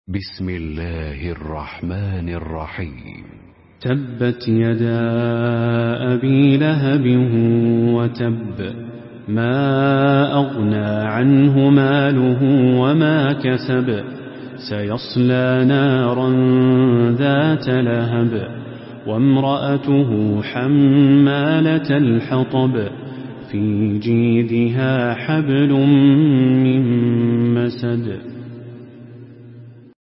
بسم الله الرحمن الرحيم. تبت يدا أبي لهب وتب، ما أغنى عنه ماله وما كسب، سيصلى نارا ذات لهب، وامرأته حمالة الحطب، في جيدها حبل من مسد.